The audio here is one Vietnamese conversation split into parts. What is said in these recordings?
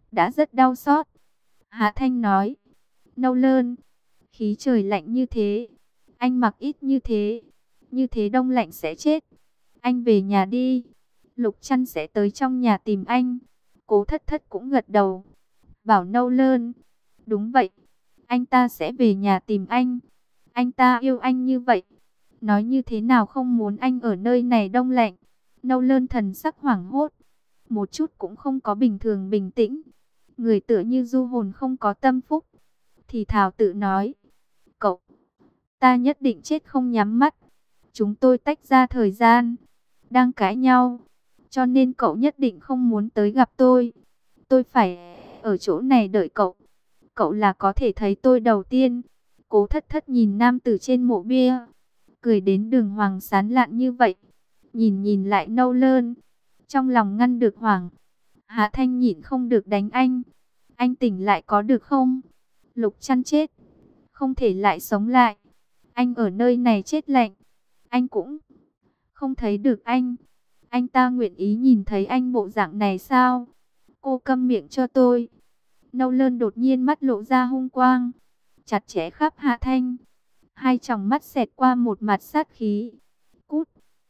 đã rất đau xót. Hạ Thanh nói, Nâu Lơn, khí trời lạnh như thế, anh mặc ít như thế đông lạnh sẽ chết. Anh về nhà đi, Lục Trăn sẽ tới trong nhà tìm anh. Cố Thất Thất cũng gật đầu, bảo Nâu Lơn, đúng vậy, anh ta sẽ về nhà tìm anh. Anh ta yêu anh như vậy, nói như thế nào không muốn anh ở nơi này đông lạnh. Nâu Lơn thần sắc hoảng hốt, một chút cũng không có bình thường bình tĩnh. Người tựa như du hồn không có tâm phúc, thì thào tự nói, cậu, ta nhất định chết không nhắm mắt. Chúng tôi tách ra thời gian, đang cãi nhau, cho nên cậu nhất định không muốn tới gặp tôi. Tôi phải ở chỗ này đợi cậu. Cậu là có thể thấy tôi đầu tiên. Cố Thất Thất nhìn nam tử trên mộ bia, cười đến đường hoàng sán lạn như vậy. Nhìn lại Nâu Lơn, trong lòng ngăn được hoảng. Hạ Thanh nhịn không được đánh anh. Anh tỉnh lại có được không? Lục Trăn chết, không thể lại sống lại. Anh ở nơi này chết lạnh, anh cũng không thấy được anh. Anh ta nguyện ý nhìn thấy anh bộ dạng này sao? Cô câm miệng cho tôi. Nâu Lơn đột nhiên mắt lộ ra hung quang, chặt chẽ khắp Hạ Thanh. Hai tròng mắt xẹt qua một mặt sát khí. Cút!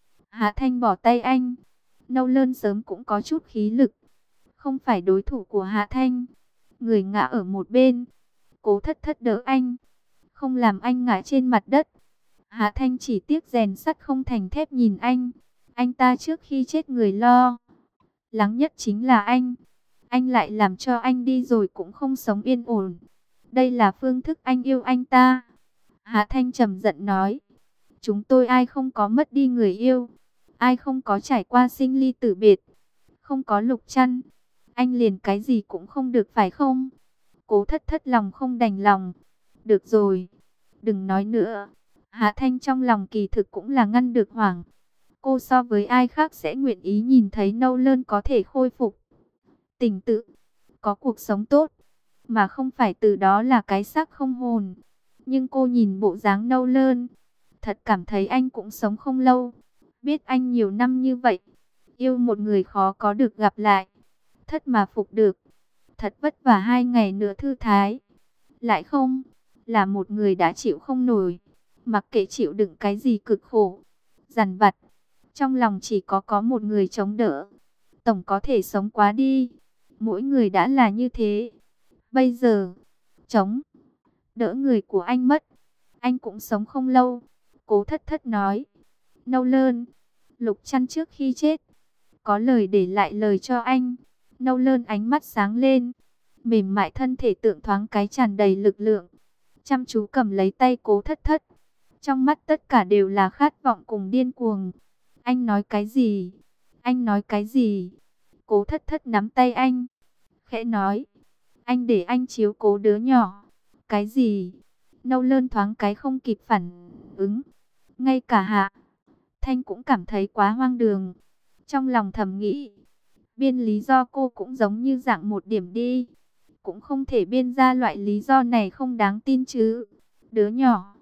Hạ Thanh bỏ tay anh. Nâu Lơn sớm cũng có chút khí lực, không phải đối thủ của Hạ Thanh. Người ngã ở một bên. Cố Thất Thất đỡ anh, không làm anh ngã trên mặt đất. Hạ Thanh chỉ tiếc rèn sắt không thành thép nhìn anh. Anh ta trước khi chết người lo lắng nhất chính là anh. Anh lại làm cho anh đi rồi cũng không sống yên ổn. Đây là phương thức anh yêu anh ta. Hạ Thanh trầm giận nói, chúng tôi ai không có mất đi người yêu, ai không có trải qua sinh ly tử biệt. Không có Lục Trăn, anh liền cái gì cũng không được phải không? Cố Thất Thất lòng không đành lòng. Được rồi, đừng nói nữa. Hạ Thanh trong lòng kỳ thực cũng là ngăn được hoảng. Cô so với ai khác sẽ nguyện ý nhìn thấy Nâu Lơn có thể khôi phục tỉnh tự, có cuộc sống tốt, mà không phải từ đó là cái xác không hồn. Nhưng cô nhìn bộ dáng Nâu Lơn, thật cảm thấy anh cũng sống không lâu. Biết anh nhiều năm như vậy, yêu một người khó có được gặp lại, thất mà phục được, thật vất vả 2 ngày nữa thư thái, lại không là một người đã chịu không nổi. Mặc kệ chịu đựng cái gì cực khổ, dằn vặt, trong lòng chỉ có một người chống đỡ. Tổng có thể sống quá đi. Mỗi người đã là như thế. Bây giờ, chống đỡ người của anh mất, anh cũng sống không lâu. Cố Thất Thất nói, Nâu Lơn, Lục Trăn trước khi chết, có lời để lại lời cho anh. Nâu Lơn ánh mắt sáng lên, mềm mại thân thể tượng thoáng cái tràn đầy lực lượng, chăm chú cầm lấy tay Cố Thất Thất. Trong mắt tất cả đều là khát vọng cùng điên cuồng. Anh nói cái gì? Anh nói cái gì? Cố Thất Thất nắm tay anh, khẽ nói, anh để anh chiếu cố đứa nhỏ. Cái gì? Nâu Lơn thoáng cái không kịp phản ứng. Ngay cả Hạ Thanh cũng cảm thấy quá hoang đường. Trong lòng thầm nghĩ, biên lý do cô cũng giống như dạng một điểm đi. Cũng không thể biên ra loại lý do này không đáng tin chứ. Đứa nhỏ.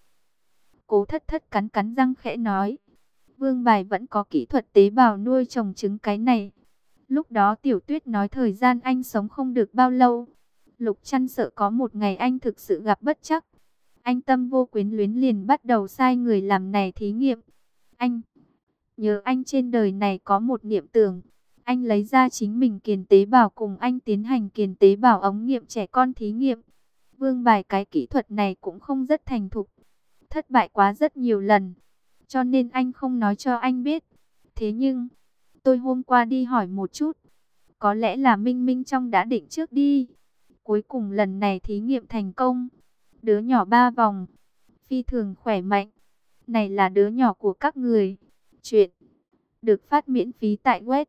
Cố Thất Thất cắn cắn răng khẽ nói, Vương Bài vẫn có kỹ thuật tế bào nuôi trồng trứng cái này. Lúc đó Tiểu Tuyết nói thời gian anh sống không được bao lâu. Lục Trăn sợ có một ngày anh thực sự gặp bất trắc. Anh tâm vô quyến luyến liền bắt đầu sai người làm này thí nghiệm. Anh nhớ anh trên đời này có một niệm tưởng. Anh lấy ra chính mình kiền tế bào cùng anh tiến hành kiền tế bào ống nghiệm trẻ con thí nghiệm. Vương Bài cái kỹ thuật này cũng không rất thành thục, thất bại quá rất nhiều lần, cho nên anh không nói cho anh biết. Thế nhưng, tôi hôm qua đi hỏi một chút, có lẽ là Minh Minh trong đã định trước đi. Cuối cùng lần này thí nghiệm thành công. Đứa nhỏ 3 vòng, phi thường khỏe mạnh. Này là đứa nhỏ của các người. Chuyện được phát miễn phí tại web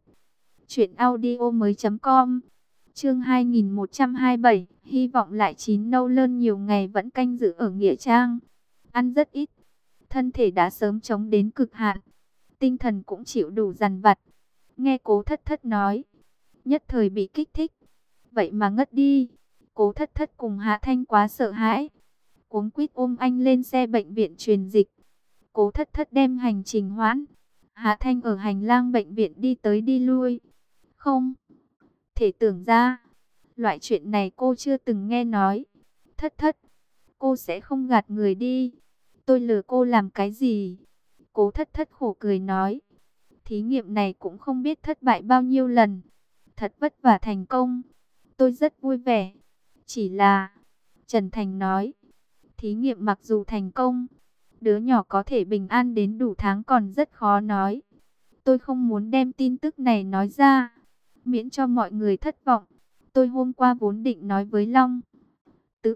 truyệnaudiomoi.com. Chương 2127, hy vọng lại chín. Nâu Lơn nhiều ngày vẫn canh giữ ở nghĩa trang, ăn rất ít, thân thể đã sớm chống đến cực hạn, tinh thần cũng chịu đủ dằn vặt. Nghe Cố Thất Thất nói, nhất thời bị kích thích, vậy mà ngất đi. Cố Thất Thất cùng Hạ Thanh quá sợ hãi, cuống quýt ôm anh lên xe bệnh viện truyền dịch. Cố Thất Thất đem hành trình hoãn, Hạ Thanh ở hành lang bệnh viện đi tới đi lui. Không thể tưởng ra, Loại chuyện này cô chưa từng nghe nói. Thất thất, cô sẽ không gạt người đi. Tôi lừa cô làm cái gì? Cố thất thất khổ cười nói. Thí nghiệm này cũng không biết thất bại bao nhiêu lần. Thật vất vả thành công. Tôi rất vui vẻ. Chỉ là, Trần Thành nói, thí nghiệm mặc dù thành công, đứa nhỏ có thể bình an đến đủ tháng còn rất khó nói. Tôi không muốn đem tin tức này nói ra, miễn cho mọi người thất vọng. Tôi hôm qua vốn định nói với Long Tự,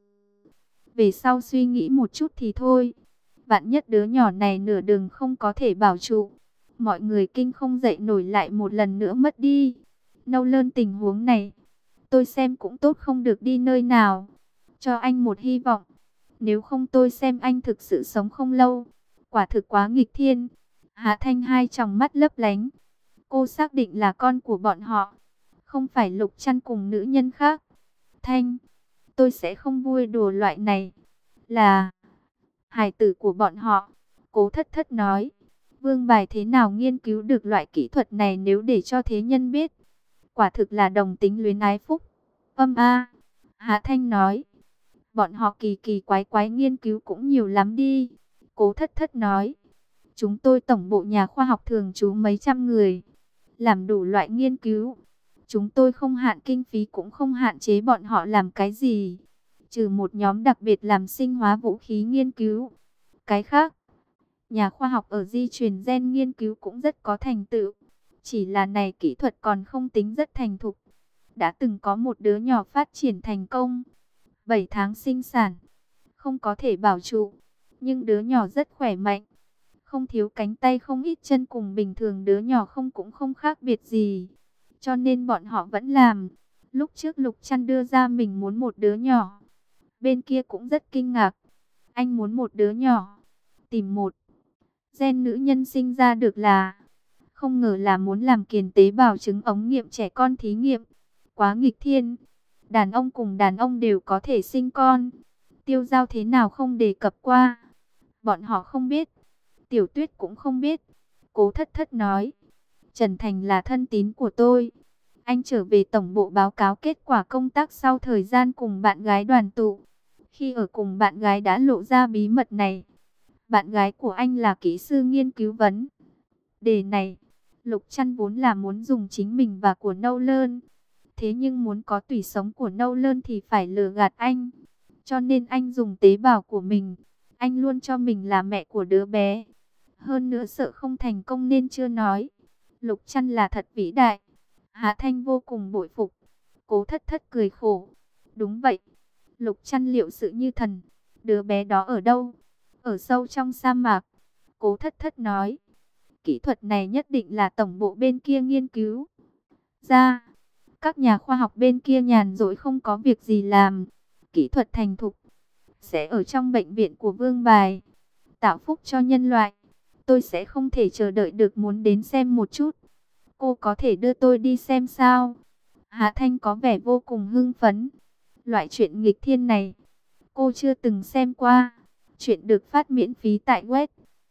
về sau suy nghĩ một chút thì thôi. Vạn nhất đứa nhỏ này nửa đường không có thể bảo trụ, mọi người kinh không dậy nổi lại một lần nữa mất đi. Nâu lơn tình huống này, tôi xem cũng tốt không được đi nơi nào. Cho anh một hy vọng, nếu không tôi xem anh thực sự sống không lâu. Quả thực quá nghịch thiên. Hạ Thanh hai tròng mắt lấp lánh. Cô xác định là con của bọn họ, không phải Lục Trăn cùng nữ nhân khác. Thanh, tôi sẽ không vui đùa loại này. Là hài tử của bọn họ. Cố thất thất nói. Vương Bài thế nào nghiên cứu được loại kỹ thuật này nếu để cho thế nhân biết? Quả thực là đồng tính luyến ái phúc. Hạ Thanh nói. Bọn họ kỳ kỳ quái quái nghiên cứu cũng nhiều lắm đi. Cố thất thất nói. Chúng tôi tổng bộ nhà khoa học thường trú mấy trăm người, làm đủ loại nghiên cứu. Chúng tôi không hạn kinh phí cũng không hạn chế bọn họ làm cái gì, trừ một nhóm đặc biệt làm sinh hóa vũ khí nghiên cứu. Cái khác, nhà khoa học ở di truyền gen nghiên cứu cũng rất có thành tựu. Chỉ là này kỹ thuật còn không tính rất thành thục. Đã từng có một đứa nhỏ phát triển thành công, 7 tháng sinh sản, không có thể bảo trụ, nhưng đứa nhỏ rất khỏe mạnh, không thiếu cánh tay không ít chân, cùng bình thường đứa nhỏ không cũng không khác biệt gì. Cho nên bọn họ vẫn làm. Lúc trước Lục Trăn đưa ra mình muốn một đứa nhỏ, bên kia cũng rất kinh ngạc. Anh muốn một đứa nhỏ, tìm một gen nữ nhân sinh ra được là, không ngờ là muốn làm kiền tế bào trứng ống nghiệm trẻ con thí nghiệm. Quá nghịch thiên. Đàn ông cùng đàn ông đều có thể sinh con. Tiêu Giao thế nào không đề cập qua? Bọn họ không biết. Tiểu Tuyết cũng không biết. Cố thất thất nói. Trần Thành là thân tín của tôi. Anh trở về tổng bộ báo cáo kết quả công tác sau thời gian cùng bạn gái đoàn tụ. Khi ở cùng bạn gái đã lộ ra bí mật này. Bạn gái của anh là kỹ sư nghiên cứu vấn đề này. Lục Trăn vốn là muốn dùng chính mình và của Nâu Lơn. Thế nhưng muốn có tủy sống của Nâu Lơn thì phải lừa gạt anh. Cho nên anh dùng tế bào của mình. Anh luôn cho mình là mẹ của đứa bé. Hơn nữa sợ không thành công nên chưa nói. Lục Trăn là thật vĩ đại. Hạ Thanh vô cùng bội phục. Cố thất thất cười khổ. Đúng vậy. Lục Trăn liệu sự như thần. Đứa bé đó ở đâu? Ở sâu trong sa mạc. Cố thất thất nói. Kỹ thuật này nhất định là tổng bộ bên kia nghiên cứu ra. Các nhà khoa học bên kia nhàn rỗi không có việc gì làm. Kỹ thuật thành thục sẽ ở trong bệnh viện của Vương Bài, tạo phúc cho nhân loại. Tôi sẽ không thể chờ đợi được muốn đến xem một chút. Cô có thể đưa tôi đi xem sao? Hạ Thanh có vẻ vô cùng hưng phấn. Loại chuyện nghịch thiên này, cô chưa từng xem qua. Chuyện được phát miễn phí tại web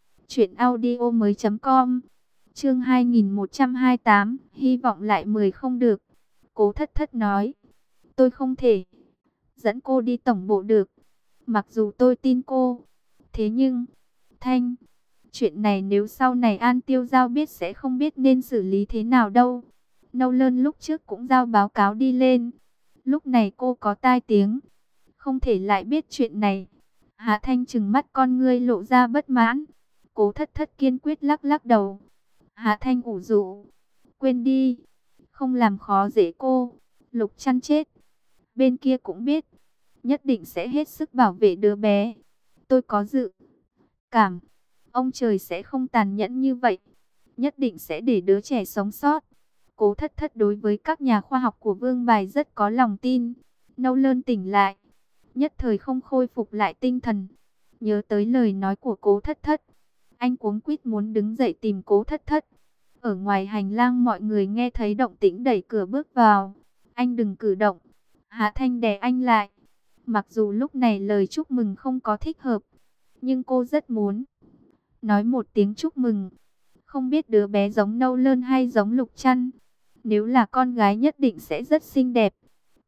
truyệnaudiomoi.com. Chương 2128, hy vọng lại 10 không được. Cố thất thất nói. Tôi không thể dẫn cô đi tổng bộ được. Mặc dù tôi tin cô. Thế nhưng, Thanh, chuyện này nếu sau này An Tiêu Giao biết sẽ không biết nên xử lý thế nào đâu. Nâu Lơn lúc trước cũng giao báo cáo đi lên. Lúc này cô có tai tiếng, không thể lại biết chuyện này. Hạ Thanh trừng mắt con ngươi lộ ra bất mãn. Cố thất thất kiên quyết lắc lắc đầu. Hạ Thanh ủ rũ. Quên đi, không làm khó dễ cô. Lục Trăn chết, bên kia cũng biết, nhất định sẽ hết sức bảo vệ đứa bé. Tôi có dự cảm, ông trời sẽ không tàn nhẫn như vậy, nhất định sẽ để đứa trẻ sống sót. Cố thất thất đối với các nhà khoa học của Vương Bài rất có lòng tin. Nâu Lơn tỉnh lại, nhất thời không khôi phục lại tinh thần. Nhớ tới lời nói của Cố thất thất, anh cuống quýt muốn đứng dậy tìm Cố thất thất. Ở ngoài hành lang mọi người nghe thấy động tĩnh đẩy cửa bước vào. Anh đừng cử động. Hạ Thanh đè anh lại. Mặc dù lúc này lời chúc mừng không có thích hợp, nhưng cô rất muốn nói một tiếng chúc mừng. Không biết đứa bé giống Nâu Lơn hay giống Lục Trăn. Nếu là con gái nhất định sẽ rất xinh đẹp.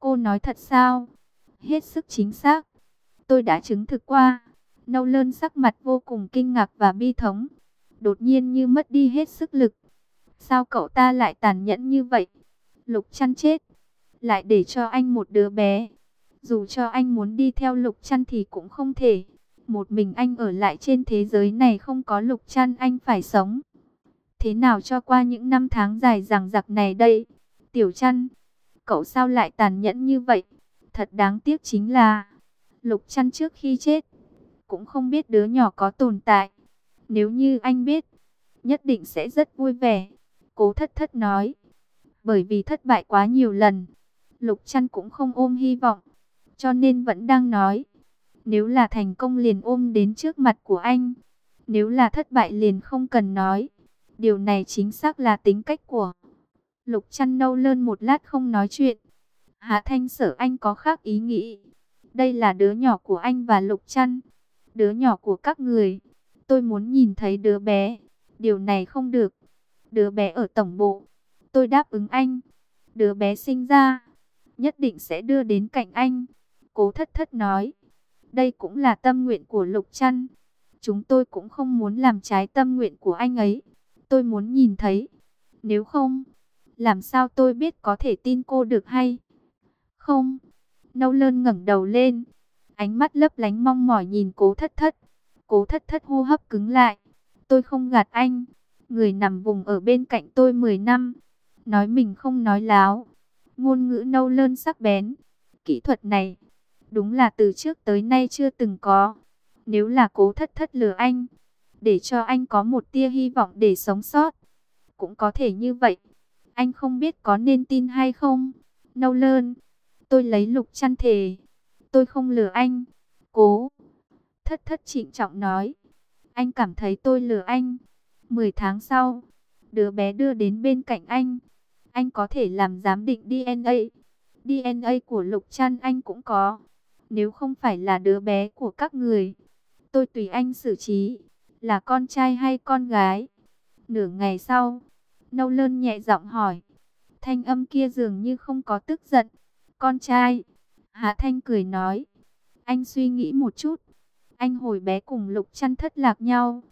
Cô nói thật sao? Hết sức chính xác. Tôi đã chứng thực qua. Nolan sắc mặt vô cùng kinh ngạc và bi thống. Đột nhiên như mất đi hết sức lực. Sao cậu ta lại tàn nhẫn như vậy? Lục Trăn chết, lại để cho anh một đứa bé. Dù cho anh muốn đi theo Lục Trăn thì cũng không thể. Một mình anh ở lại trên thế giới này, không có Lục Trăn anh phải sống thế nào cho qua những năm tháng dài dằng dặc này đây? Tiểu Trăn, cậu sao lại tàn nhẫn như vậy? Thật đáng tiếc chính là Lục Trăn trước khi chết cũng không biết đứa nhỏ có tồn tại. Nếu như anh biết, nhất định sẽ rất vui vẻ. Cố Thất Thất nói. Bởi vì thất bại quá nhiều lần, Lục Trăn cũng không ôm hy vọng, cho nên vẫn đang nói. Nếu là thành công liền ôm đến trước mặt của anh, nếu là thất bại liền không cần nói. Điều này chính xác là tính cách của Lục Trăn. Nâu lơn một lát không nói chuyện. Hạ Thanh sợ anh có khác ý nghĩ. Đây là đứa nhỏ của anh và Lục Trăn, đứa nhỏ của các người. Tôi muốn nhìn thấy đứa bé. Điều này không được. Đứa bé ở tổng bộ. Tôi đáp ứng anh. Đứa bé sinh ra, nhất định sẽ đưa đến cạnh anh. Cố Thất Thất nói. Đây cũng là tâm nguyện của Lục Trăn. Chúng tôi cũng không muốn làm trái tâm nguyện của anh ấy. Tôi muốn nhìn thấy. Nếu không, làm sao tôi biết có thể tin cô được hay không? Nâu lơn ngẩng đầu lên, ánh mắt lấp lánh mong mỏi nhìn Cố Thất Thất. Cố Thất Thất hô hấp cứng lại. Tôi không gạt anh. Người nằm vùng ở bên cạnh tôi 10 năm. Nói mình không nói láo. Ngôn ngữ nâu lơn sắc bén. Kỹ thuật này, đúng là từ trước tới nay chưa từng có. Nếu là Cố Thất Thất lừa anh, để cho anh có một tia hy vọng để sống sót, cũng có thể như vậy. Anh không biết có nên tin hay không. Nâu lơn, tôi lấy Lục Trăn thề, tôi không lừa anh. Cố Thất Thất trịnh trọng nói. Anh cảm thấy tôi lừa anh. 10 tháng sau, đứa bé đưa đến bên cạnh anh có thể làm giám định DNA. DNA của Lục Trăn anh cũng có. Nếu không phải là đứa bé của các người, tôi tùy anh xử trí, là con trai hay con gái. Nửa ngày sau, Nâu lơn nhẹ giọng hỏi. Thanh âm kia dường như không có tức giận. Con trai. Hạ Thanh cười nói. Anh suy nghĩ một chút. Anh hồi bé cùng Lục Trăn thất lạc nhau,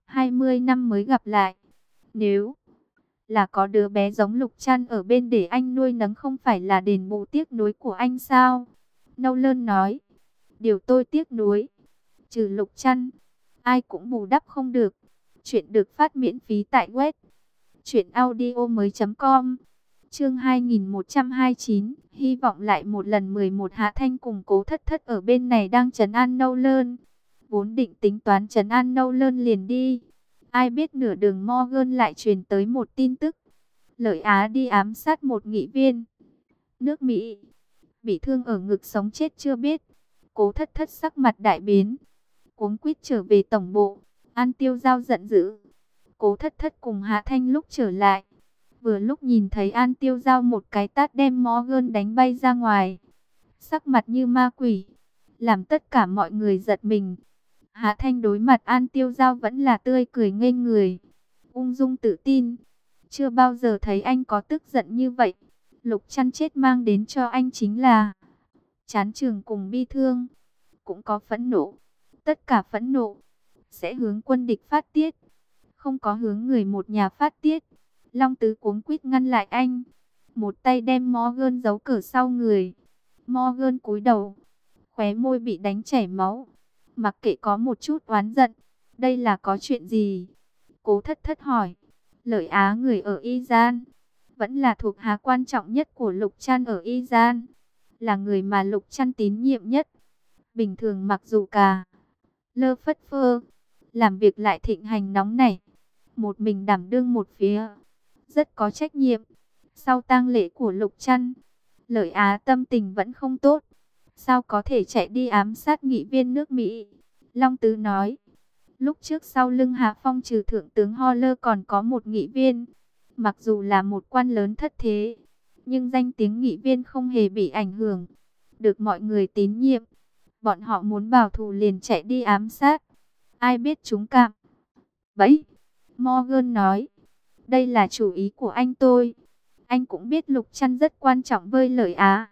20 năm mới gặp lại. Nếu là có đứa bé giống Lục Trăn ở bên để anh nuôi nấng, không phải là đền bù tiếc nuối của anh sao? Nâu lơn nói. Điều tôi tiếc nuối, trừ Lục Trăn, ai cũng bù đắp không được. Chuyện được phát miễn phí tại web truyệnaudiomoi.com. Chương 2129, hy vọng lại một lần. 11. Hạ Thanh cùng Cố Thất Thất ở bên này đang trấn an Nâu lơn. Vốn định tính toán trấn an Nâu lơn liền đi. Ai biết nửa đường Morgan lại truyền tới một tin tức. Lợi Á đi ám sát một nghị viên nước Mỹ, bị thương ở ngực, sống chết chưa biết. Cố Thất Thất sắc mặt đại biến, cuống quýt trở về tổng bộ. An Tiêu Giao giận dữ. Cố Thất Thất cùng Hạ Thanh lúc trở lại, vừa lúc nhìn thấy An Tiêu Giao một cái tát đem Morgan đánh bay ra ngoài, sắc mặt như ma quỷ, làm tất cả mọi người giật mình. Hạ Thanh đối mặt An Tiêu Giao vẫn là tươi cười nghênh người, ung dung tự tin. Chưa bao giờ thấy anh có tức giận như vậy. Lục Trăn chết mang đến cho anh chính là chán chường cùng bi thương, cũng có phẫn nộ. Tất cả phẫn nộ sẽ hướng quân địch phát tiết, không có hướng người một nhà phát tiết. Long Tứ cuống quýt ngăn lại anh, một tay đem Morgan giấu cửa sau người. Morgan cúi đầu, khóe môi bị đánh chảy máu, mặc kệ có một chút oán giận. Đây là có chuyện gì? Cố Thất Thất hỏi. Lợi Á người ở Iran, vẫn là thuộc hạ quan trọng nhất của Lục Trăn ở Iran, là người mà Lục Trăn tín nhiệm nhất. Bình thường mặc dù cà lơ phất phơ, làm việc lại thịnh hành nóng nảy, một mình đảm đương một phía, rất có trách nhiệm. Sau tang lễ của Lục Trăn, Lợi Á tâm tình vẫn không tốt, sao có thể chạy đi ám sát nghị viên nước Mỹ? Long Tứ nói. Lúc trước sau lưng Hạ Phong trừ thượng tướng Holler còn có một nghị viên. Mặc dù là một quan lớn thất thế, nhưng danh tiếng nghị viên không hề bị ảnh hưởng, được mọi người tín nhiệm. Bọn họ muốn bảo thù liền chạy đi ám sát. Ai biết chúng cạm bẫy. Morgan nói. Đây là chủ ý của anh tôi. Anh cũng biết Lục Trăn rất quan trọng với Lợi Á.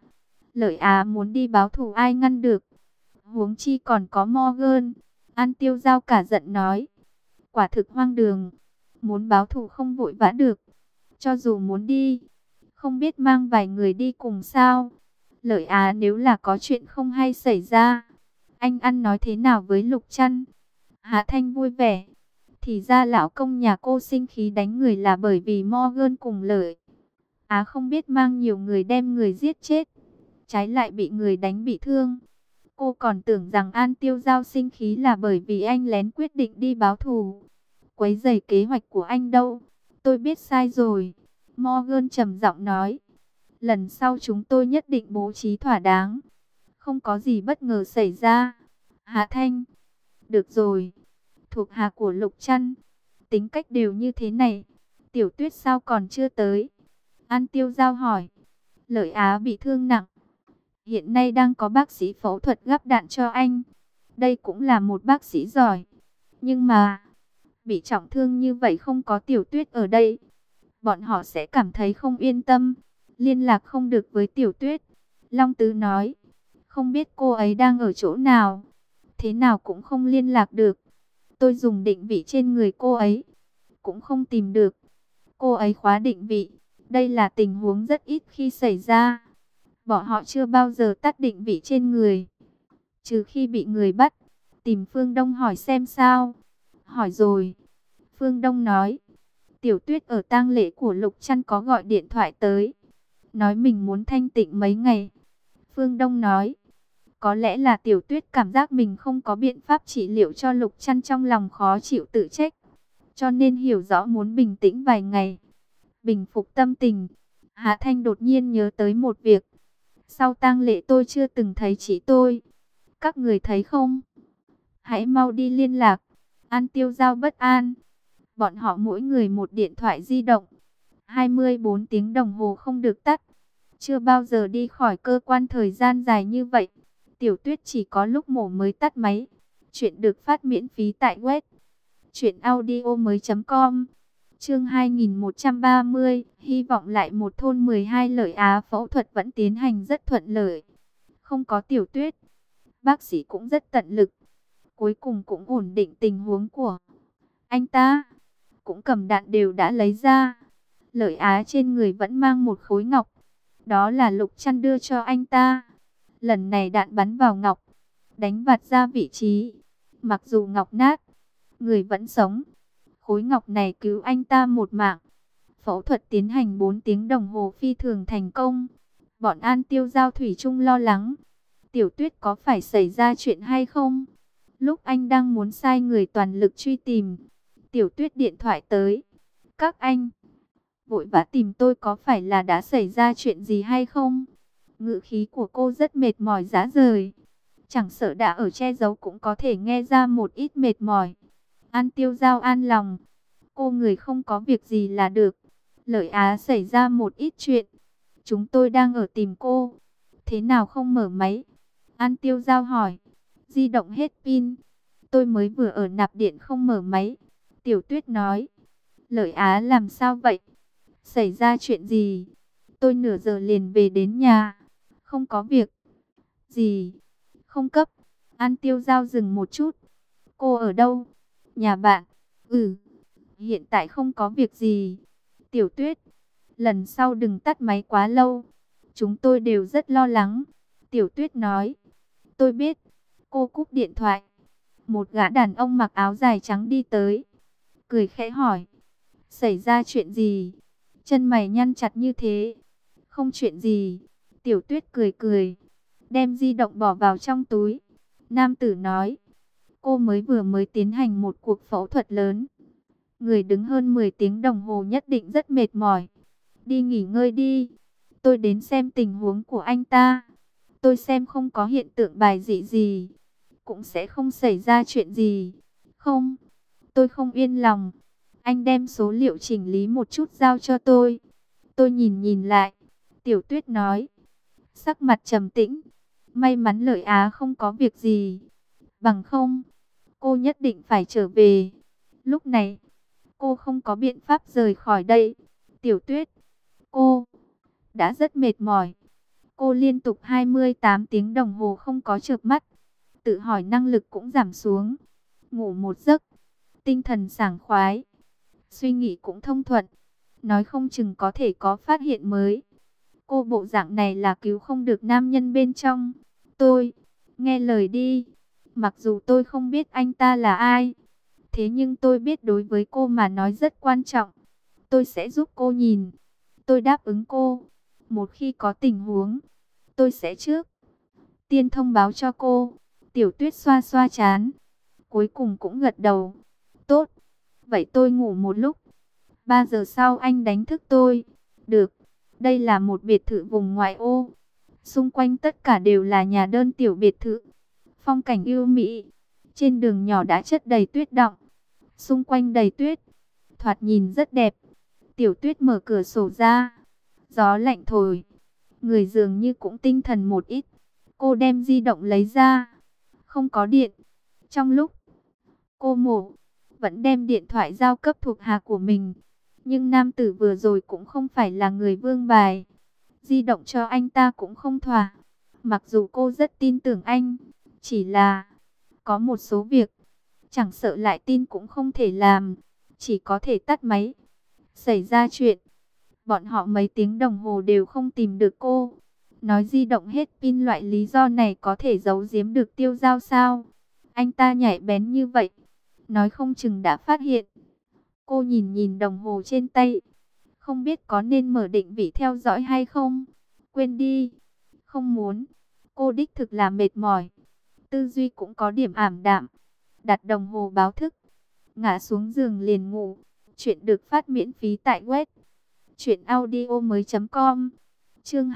Lợi Á muốn đi báo thù ai ngăn được. Huống chi còn có Morgan. An Tiêu Giao cả giận nói. Quả thực hoang đường. Muốn báo thù không vội vã được. Cho dù muốn đi, không biết mang vài người đi cùng sao. Lợi Á nếu là có chuyện không hay xảy ra, anh ăn nói thế nào với Lục Trăn? Hạ Thanh vui vẻ. Thì ra lão công nhà cô sinh khí đánh người là bởi vì Morgan cùng Lợi Á không biết mang nhiều người đem người giết chết, trái lại bị người đánh bị thương. Cô còn tưởng rằng An Tiêu Giao sinh khí là bởi vì anh lén quyết định đi báo thù, quấy rầy kế hoạch của anh đâu. Tôi biết sai rồi. Morgan trầm giọng nói. Lần sau chúng tôi nhất định bố trí thỏa đáng. Không có gì bất ngờ xảy ra. Hạ Thanh. Được rồi. Thuộc hạ của Lục Trăn. Tính cách đều như thế này. Tiểu Tuyết sao còn chưa tới? An Tiêu Giao hỏi. Lợi Á bị thương nặng. Hiện nay đang có bác sĩ phẫu thuật gắp đạn cho anh. Đây cũng là một bác sĩ giỏi. Nhưng mà, bị trọng thương như vậy không có Tiểu Tuyết ở đây, bọn họ sẽ cảm thấy không yên tâm. Liên lạc không được với Tiểu Tuyết. Long Tứ nói. Không biết cô ấy đang ở chỗ nào. Thế nào cũng không liên lạc được. Tôi dùng định vị trên người cô ấy, cũng không tìm được. Cô ấy khóa định vị. Đây là tình huống rất ít khi xảy ra. Bọn họ chưa bao giờ tắt định vị trên người, trừ khi bị người bắt. Tìm Phương Đông hỏi xem sao. Hỏi rồi. Phương Đông nói. Tiểu Tuyết ở tang lễ của Lục Trăn có gọi điện thoại tới, nói mình muốn thanh tịnh mấy ngày. Phương Đông nói. Có lẽ là Tiểu Tuyết cảm giác mình không có biện pháp trị liệu cho Lục Trăn, trong lòng khó chịu tự trách, cho nên hiểu rõ muốn bình tĩnh vài ngày, bình phục tâm tình. Hạ Thanh đột nhiên nhớ tới một việc. Sau tang lễ tôi chưa từng thấy chị tôi. Các người thấy không? Hãy mau đi liên lạc. An Tiêu Giao bất an. Bọn họ mỗi người một điện thoại di động. 24 tiếng đồng hồ không được tắt. Chưa bao giờ đi khỏi cơ quan thời gian dài như vậy. Tiểu Tuyết chỉ có lúc mổ mới tắt máy. Chuyện được phát miễn phí tại web truyệnaudiomoi.com. Chương 2130, hy vọng lại một thôn 12. Lợi Á phẫu thuật vẫn tiến hành rất thuận lợi. Không có Tiểu Tuyết, bác sĩ cũng rất tận lực, cuối cùng cũng ổn định tình huống của anh ta. Cũng cầm đạn đều đã lấy ra. Lợi Á trên người vẫn mang một khối ngọc, đó là Lục Trăn đưa cho anh ta. Lần này đạn bắn vào ngọc, đánh vạt ra vị trí. Mặc dù ngọc nát, người vẫn sống. Khối ngọc này cứu anh ta một mạng. Phẫu thuật tiến hành 4 tiếng đồng hồ phi thường thành công. Bọn An Tiêu Giao thủy chung lo lắng. Tiểu Tuyết có phải xảy ra chuyện hay không? Lúc anh đang muốn sai người toàn lực truy tìm, Tiểu Tuyết điện thoại tới. Các anh vội vã tìm tôi, có phải là đã xảy ra chuyện gì hay không? Ngữ khí của cô rất mệt mỏi rã rời. Chẳng sợ đã ở che giấu cũng có thể nghe ra một ít mệt mỏi. An Tiêu Giao an lòng. Cô người không có việc gì là được. Lợi Á xảy ra một ít chuyện. Chúng tôi đang ở tìm cô. Thế nào không mở máy? An Tiêu Giao hỏi. Di động hết pin. Tôi mới vừa ở nạp điện không mở máy. Tiểu Tuyết nói. Lợi Á làm sao vậy? Xảy ra chuyện gì? Tôi nửa giờ liền về đến nhà. Không có việc gì. Không cấp. An Tiêu Giao dừng một chút. Cô ở đâu? Nhà bạn. Ừ. Hiện tại không có việc gì. Tiểu Tuyết, lần sau đừng tắt máy quá lâu. Chúng tôi đều rất lo lắng. Tiểu Tuyết nói. Tôi biết. Cô cúp điện thoại. Một gã đàn ông mặc áo dài trắng đi tới, cười khẽ hỏi. Xảy ra chuyện gì? Chân mày nhăn chặt như thế. Không chuyện gì. Tiểu Tuyết cười cười, đem di động bỏ vào trong túi. Nam tử nói. Cô mới tiến hành một cuộc phẫu thuật lớn. Người đứng hơn 10 tiếng đồng hồ nhất định rất mệt mỏi. Đi nghỉ ngơi đi. Tôi đến xem tình huống của anh ta. Tôi xem không có hiện tượng bài dị gì, cũng sẽ không xảy ra chuyện gì. Không, tôi không yên lòng. Anh đem số liệu chỉnh lý một chút giao cho tôi. Tôi nhìn lại. Tiểu Tuyết nói, sắc mặt trầm tĩnh. May mắn Lợi Á không có việc gì. Bằng không, cô nhất định phải trở về. Lúc này, cô không có biện pháp rời khỏi đây. Tiểu Tuyết, cô đã rất mệt mỏi. Cô liên tục 28 tiếng đồng hồ không có chợp mắt, tự hỏi năng lực cũng giảm xuống. Ngủ một giấc, tinh thần sảng khoái, suy nghĩ cũng thông thuận, nói không chừng có thể có phát hiện mới. Cô bộ dạng này là cứu không được nam nhân bên trong. Tôi, nghe lời đi. Mặc dù tôi không biết anh ta là ai, thế nhưng tôi biết đối với cô mà nói rất quan trọng. Tôi sẽ giúp cô nhìn. Tôi đáp ứng cô. Một khi có tình huống, tôi sẽ trước tiên thông báo cho cô. Tiểu Tuyết xoa xoa trán, cuối cùng cũng gật đầu. Tốt, vậy tôi ngủ một lúc. 3 giờ sau anh đánh thức tôi. Được, đây là một biệt thự vùng ngoại ô. Xung quanh tất cả đều là nhà đơn tiểu biệt thự. Phong cảnh ưu mỹ. Trên đường nhỏ đã chất đầy tuyết đọng. Xung quanh đầy tuyết. Thoạt nhìn rất đẹp. Tiểu Tuyết mở cửa sổ ra. Gió lạnh thổi. Người dường như cũng tinh thần một ít. Cô đem di động lấy ra. Không có điện. Trong lúc cô mổ, vẫn đem điện thoại giao cấp thuộc hạ của mình. Nhưng nam tử vừa rồi cũng không phải là người vương bài. Di động cho anh ta cũng không thỏa. Mặc dù cô rất tin tưởng anh, chỉ là có một số việc chẳng sợ lại tin cũng không thể làm, chỉ có thể tắt máy. Xảy ra chuyện, bọn họ mấy tiếng đồng hồ đều không tìm được cô. Nói di động hết pin, loại lý do này có thể giấu giếm được Tiêu Giao sao? Anh ta nhạy bén như vậy, nói không chừng đã phát hiện. Cô nhìn nhìn đồng hồ trên tay, không biết có nên mở định vị theo dõi hay không. Quên đi, không muốn. Cô đích thực là mệt mỏi, tư duy cũng có điểm ảm đạm. Đặt đồng hồ báo thức, ngã xuống giường liền ngủ. Chuyện được phát miễn phí tại web truyệnaudiomoi.com. Chương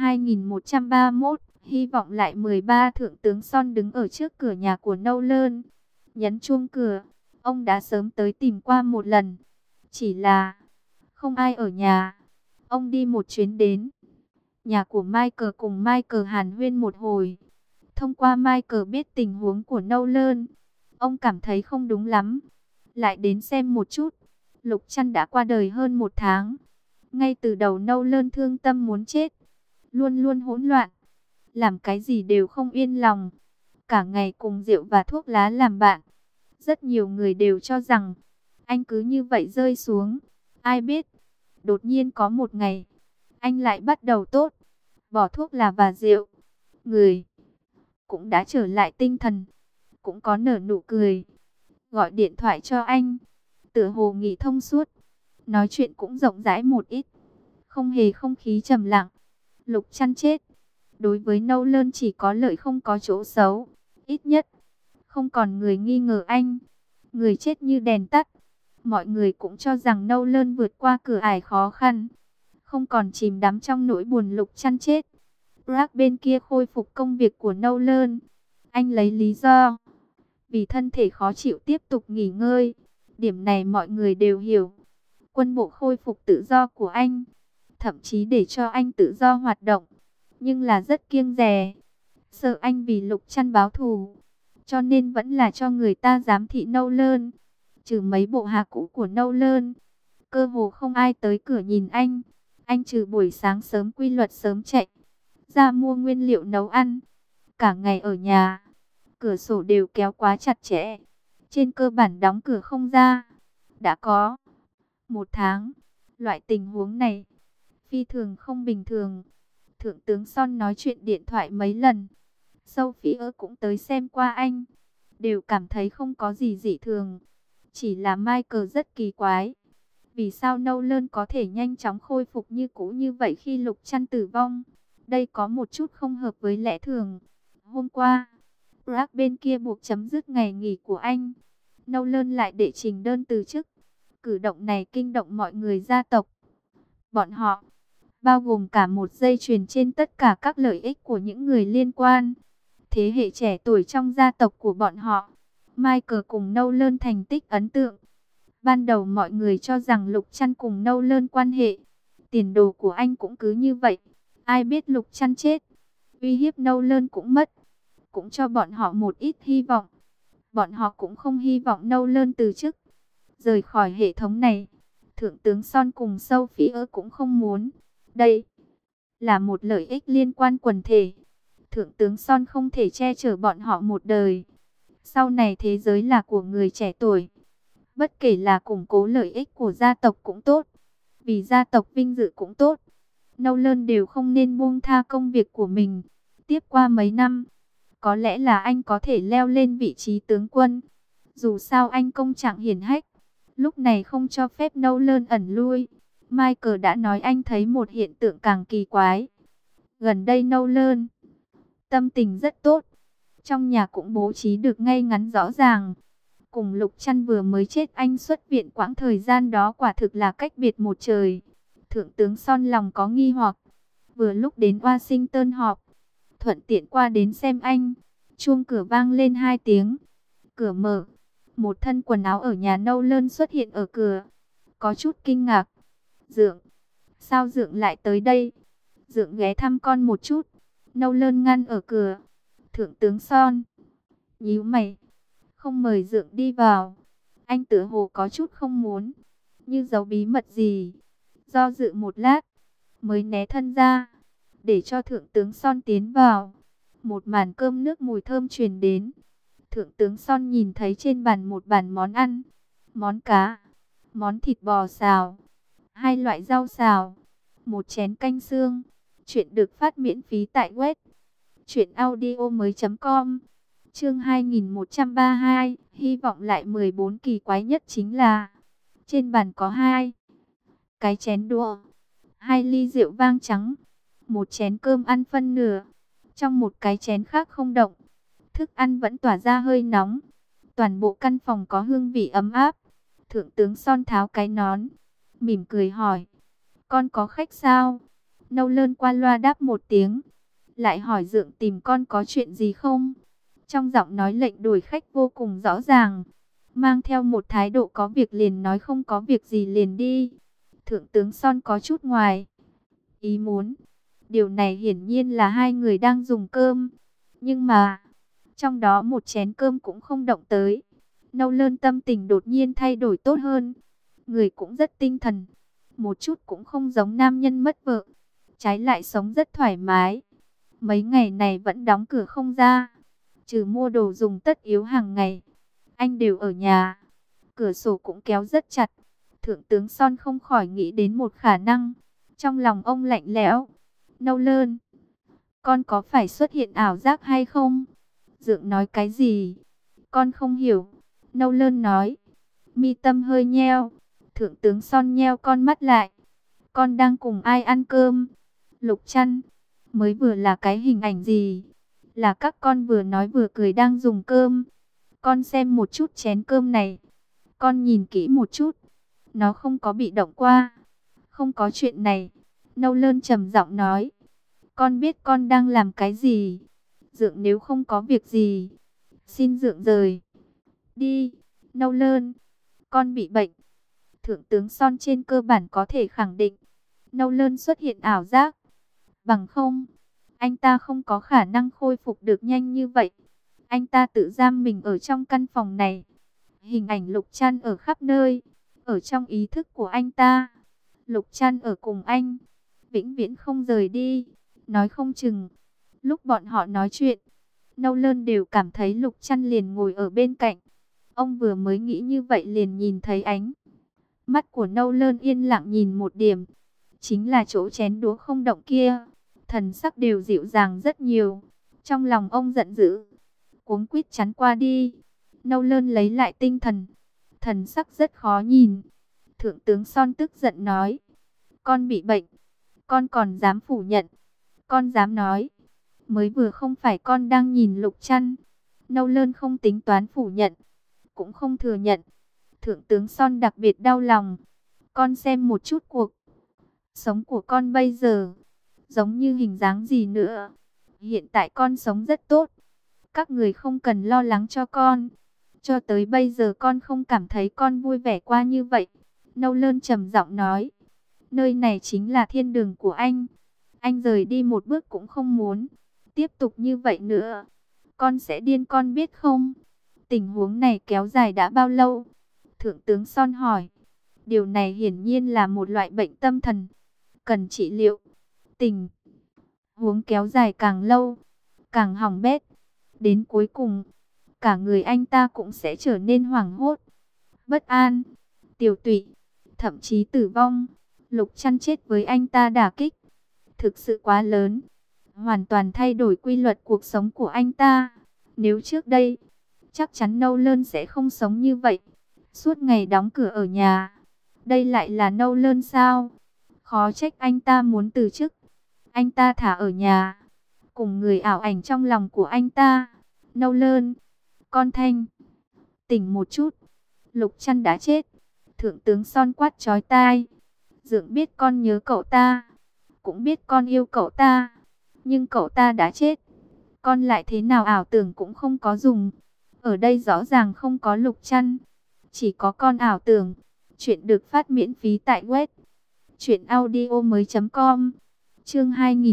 2131, hy vọng lại 13. Thượng tướng Son đứng ở trước cửa nhà của Nolan, nhấn chuông cửa. Ông đã sớm tới tìm qua một lần, chỉ là không ai ở nhà. Ông đi một chuyến đến nhà của Michael, cùng Michael hàn huyên một hồi. Thông qua Michael biết tình huống của Nolan, ông cảm thấy không đúng lắm. Lại đến xem một chút. Lục Trăn đã qua đời hơn 1 tháng. Ngay từ đầu Nolan thương tâm muốn chết, luôn luôn hỗn loạn, làm cái gì đều không yên lòng, cả ngày cùng rượu và thuốc lá làm bạn. Rất nhiều người đều cho rằng anh cứ như vậy rơi xuống. Ai biết, đột nhiên có một ngày, anh lại bắt đầu tốt, bỏ thuốc lá và rượu. Người cũng đã trở lại tinh thần, cũng có nở nụ cười. Gọi điện thoại cho anh, tựa hồ nghĩ thông suốt, nói chuyện cũng rộng rãi một ít, không hề không khí trầm lặng. Lục Trăn chết, đối với Nolan chỉ có lợi không có chỗ xấu. Ít nhất không còn người nghi ngờ anh. Người chết như đèn tắt. Mọi người cũng cho rằng Nolan vượt qua cửa ải khó khăn, không còn chìm đắm trong nỗi buồn Lục Trăn chết. Bragg bên kia khôi phục công việc của Nolan. Anh lấy lý do vì thân thể khó chịu tiếp tục nghỉ ngơi. Điểm này mọi người đều hiểu. Quân bộ khôi phục tự do của anh, thậm chí để cho anh tự do hoạt động, nhưng là rất kiêng dè, sợ anh vì Lục Trăn báo thù, cho nên vẫn là cho người ta giám thị Nolan. Trừ mấy bộ hạ cũ của Nolan, cơ hồ không ai tới cửa nhìn anh. Anh trừ buổi sáng sớm quy luật sớm chạy ra mua nguyên liệu nấu ăn, cả ngày ở nhà, cửa sổ đều kéo quá chặt chẽ, trên cơ bản đóng cửa không ra. Đã có 1 tháng, loại tình huống này phi thường không bình thường. Thượng tướng Son nói chuyện điện thoại mấy lần, Sophie cũng tới xem qua anh, đều cảm thấy không có gì dị thường. Chỉ là Michael rất kỳ quái, vì sao Nolan có thể nhanh chóng khôi phục như cũ như vậy khi Lục Trăn tử vong. Đây có một chút không hợp với lẽ thường. Hôm qua, Bragg bên kia buộc chấm dứt ngày nghỉ của anh, Nolan lại đệ trình đơn từ chức. Cử động này kinh động mọi người gia tộc. Bọn họ, bao gồm cả một dây chuyền trên tất cả các lợi ích của những người liên quan. Thế hệ trẻ tuổi trong gia tộc của bọn họ, Michael cùng Nolan thành tích ấn tượng. Ban đầu mọi người cho rằng Lục Trăn cùng Nolan quan hệ, tiền đồ của anh cũng cứ như vậy. Ai biết Lục Trăn chết, uy hiếp Nolan cũng mất, cũng cho bọn họ một ít hy vọng. Bọn họ cũng không hy vọng Nolan từ chức, rời khỏi hệ thống này. Thượng tướng Son cùng Sophie cũng không muốn. Đây là một lợi ích liên quan quần thể. Thượng tướng Son không thể che chở bọn họ một đời. Sau này thế giới là của người trẻ tuổi. Bất kể là củng cố lợi ích của gia tộc cũng tốt, vì gia tộc vinh dự cũng tốt, Nolan đều không nên buông tha công việc của mình. Tiếp qua mấy năm, có lẽ là anh có thể leo lên vị trí tướng quân. Dù sao anh công trạng hiển hách, lúc này không cho phép Nolan ẩn lui. Michael đã nói anh thấy một hiện tượng càng kỳ quái. Gần đây Nolan tâm tình rất tốt, trong nhà cũng bố trí được ngay ngắn rõ ràng. Cùng Lục Trăn vừa mới chết, anh xuất viện quãng thời gian đó quả thực là cách biệt một trời. Thượng tướng Son lòng có nghi hoặc, vừa lúc đến Washington họp, thuận tiện qua đến xem anh. Chuông cửa vang lên 2 tiếng. Cửa mở, một thân quần áo ở nhà Nolan xuất hiện ở cửa. Có chút kinh ngạc. Dượng, sao Dượng lại tới đây? Dượng ghé thăm con một chút. Nolan ngăn ở cửa. Thượng tướng Son nhíu mày, không mời Dượng đi vào. Anh tựa hồ có chút không muốn, như giấu bí mật gì. Do dự một lát, mới né thân ra, để cho thượng tướng Son tiến vào. Một màn cơm nước mùi thơm truyền đến. Thượng tướng Son nhìn thấy trên bàn một bàn món ăn, món cá, món thịt bò xào, 2 loại rau xào, một chén canh xương. Chuyện được phát miễn phí tại web truyệnaudiomoi.com. Chương 2132, hy vọng lại 14. Kỳ quái nhất chính là trên bàn có 2 cái chén đũa, 2 ly rượu vang trắng, một chén cơm ăn phân nửa, trong một cái chén khác không động. Thức ăn vẫn tỏa ra hơi nóng. Toàn bộ căn phòng có hương vị ấm áp. Thượng tướng Son tháo cái nón, mỉm cười hỏi, con có khách sao? Nolan qua loa đáp một tiếng, lại hỏi Dượng tìm con có chuyện gì không? Trong giọng nói lệnh đổi khách vô cùng rõ ràng, mang theo một thái độ có việc liền nói, không có việc gì liền đi. Thượng tướng Son có chút ngoài ý muốn. Điều này hiển nhiên là 2 người đang dùng cơm, nhưng mà trong đó một chén cơm cũng không động tới. Nolan tâm tình đột nhiên thay đổi tốt hơn. Người cũng rất tinh thần, một chút cũng không giống nam nhân mất vợ, trái lại sống rất thoải mái. Mấy ngày này vẫn đóng cửa không ra, trừ mua đồ dùng tất yếu hàng ngày, anh đều ở nhà. Cửa sổ cũng kéo rất chặt. Thượng tướng Son không khỏi nghĩ đến một khả năng. Trong lòng ông lạnh lẽo. Nolan, con có phải xuất hiện ảo giác hay không? Dượng nói cái gì? Con không hiểu. Nolan nói. Mi tâm hơi nheo. Thượng tướng Son nheo con mắt lại. Con đang cùng ai ăn cơm? Lục Trăn. Mới vừa là cái hình ảnh gì? Là các con vừa nói vừa cười đang dùng cơm. Con xem một chút chén cơm này. Con nhìn kỹ một chút. Nó không có bị động qua. Không có chuyện này. Nolan trầm giọng nói. Con biết con đang làm cái gì. Dượng nếu không có việc gì, xin Dượng rời đi. Nolan, con bị bệnh. Thượng tướng Son trên cơ bản có thể khẳng định Nolan xuất hiện ảo giác. Bằng không, anh ta không có khả năng khôi phục được nhanh như vậy. Anh ta tự giam mình ở trong căn phòng này. Hình ảnh Lục Trăn ở khắp nơi, ở trong ý thức của anh ta. Lục Trăn ở cùng anh, vĩnh viễn không rời đi. Nói không chừng, lúc bọn họ nói chuyện, Nolan đều cảm thấy Lục Trăn liền ngồi ở bên cạnh. Ông vừa mới nghĩ như vậy liền nhìn thấy ánh mắt của Nolan yên lặng nhìn một điểm, chính là chỗ chén đũa không động kia. Thần sắc đều dịu dàng rất nhiều. Trong lòng ông giận dữ, cuống quýt chắn qua đi. Nolan lấy lại tinh thần, thần sắc rất khó nhìn. Thượng tướng Son tức giận nói, con bị bệnh, con còn dám phủ nhận, con dám nói. Mới vừa không phải con đang nhìn Lục Trăn. Nolan không tính toán phủ nhận, cũng không thừa nhận. Thượng tướng Son đặc biệt đau lòng. Con xem một chút cuộc sống của con bây giờ, giống như hình dáng gì nữa. Hiện tại con sống rất tốt, các người không cần lo lắng cho con. Cho tới bây giờ con không cảm thấy con vui vẻ qua như vậy. Nolan trầm giọng nói, nơi này chính là thiên đường của anh. Anh rời đi một bước cũng không muốn. Tiếp tục như vậy nữa, con sẽ điên, con biết không? Tình huống này kéo dài đã bao lâu? Thượng tướng Son hỏi. Điều này hiển nhiên là một loại bệnh tâm thần, cần trị liệu. Tình Huống kéo dài càng lâu, càng hỏng bét. Đến cuối cùng, cả người anh ta cũng sẽ trở nên hoảng hốt, bất an, tiều tụy, thậm chí tử vong. Lục Trăn chết với anh ta đả kích thực sự quá lớn, hoàn toàn thay đổi quy luật cuộc sống của anh ta. Nếu trước đây, chắc chắn Nolan sẽ không sống như vậy, suốt ngày đóng cửa ở nhà. Đây lại là Nolan sao? Khó trách anh ta muốn từ chức. Anh ta thả ở nhà, cùng người ảo ảnh trong lòng của anh ta. Nolan, con Thanh, tỉnh một chút. Lục Trăn đã chết. Thượng tướng Son quát chói tai. Dượng biết con nhớ cậu ta, cũng biết con yêu cậu ta, nhưng cậu ta đã chết. Con lại thế nào ảo tưởng cũng không có dùng. Ở đây rõ ràng không có Lục Trăn, chỉ có con ảo tưởng. Chuyện được phát miễn phí tại web truyệnaudiomoi.com. Chương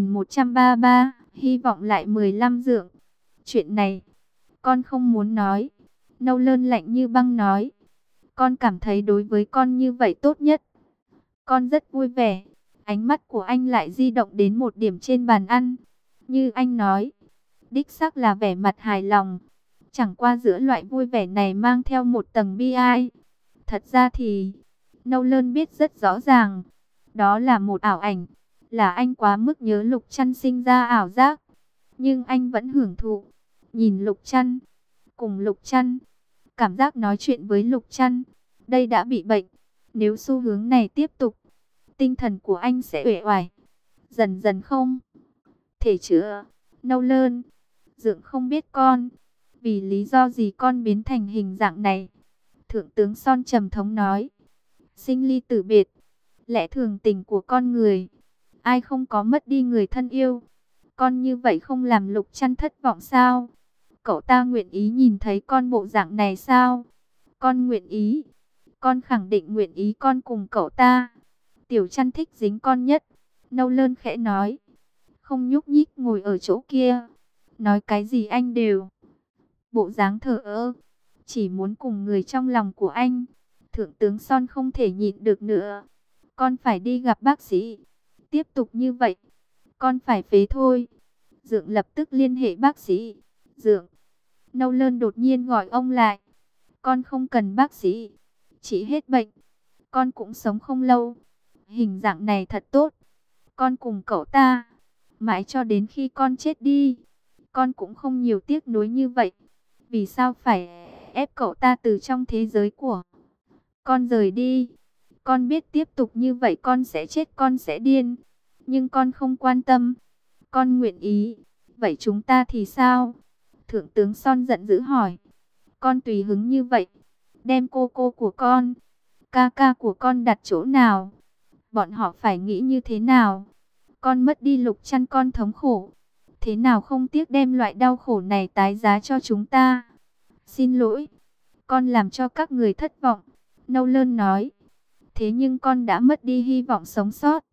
2133, hy vọng lại 15 dượng. Chuyện này, con không muốn nói. Nolan lạnh như băng nói. Con cảm thấy đối với con như vậy tốt nhất. Con rất vui vẻ. Ánh mắt của anh lại di động đến một điểm trên bàn ăn. Như anh nói, đích xác là vẻ mặt hài lòng. Chẳng qua giữa loại vui vẻ này mang theo một tầng bi ai. Thật ra thì, Nolan biết rất rõ ràng, đó là một ảo ảnh, là anh quá mức nhớ Lục Trăn sinh ra ảo giác. Nhưng anh vẫn hưởng thụ, nhìn Lục Trăn, cùng Lục Trăn, cảm giác nói chuyện với Lục Trăn. Đây đã bị bệnh, nếu xu hướng này tiếp tục, tinh thần của anh sẽ uể oải, dần dần không thể chữa. Nolan, dượng không biết con, vì lý do gì con biến thành hình dạng này. Thượng tướng Son trầm thống nói. Sinh ly tử biệt, lẽ thường tình của con người. Ai không có mất đi người thân yêu. Con như vậy không làm Lục Trăn thất vọng sao? Cậu ta nguyện ý nhìn thấy con bộ dạng này sao? Con nguyện ý. Con khẳng định nguyện ý con cùng cậu ta. Tiểu Trăn thích dính con nhất. Nolan khẽ nói. Không nhúc nhích ngồi ở chỗ kia. Nói cái gì anh đều. Bộ dáng thờ ơ. Chỉ muốn cùng người trong lòng của anh. Thượng tướng Son không thể nhịn được nữa. Con phải đi gặp bác sĩ. Tiếp tục như vậy, con phải phế thôi. Dượng lập tức liên hệ bác sĩ. Dượng. Nolan đột nhiên gọi ông lại. Con không cần bác sĩ. Chỉ hết bệnh, con cũng sống không lâu. Hình dạng này thật tốt. Con cùng cậu ta, mãi cho đến khi con chết đi, con cũng không nhiều tiếc nuối như vậy. Vì sao phải ép cậu ta từ trong thế giới của con rời đi? Con biết tiếp tục như vậy con sẽ chết, con sẽ điên. Nhưng con không quan tâm. Con nguyện ý. Vậy chúng ta thì sao? Thượng tướng Son giận dữ hỏi. Con tùy hứng như vậy. Đem cô của con, ca của con đặt chỗ nào? Bọn họ phải nghĩ như thế nào? Con mất đi Lục Trăn con thống khổ. Thế nào không tiếc đem loại đau khổ này tái giá cho chúng ta? Xin lỗi. Con làm cho các người thất vọng. Nolan nói. Thế nhưng con đã mất đi hy vọng sống sót.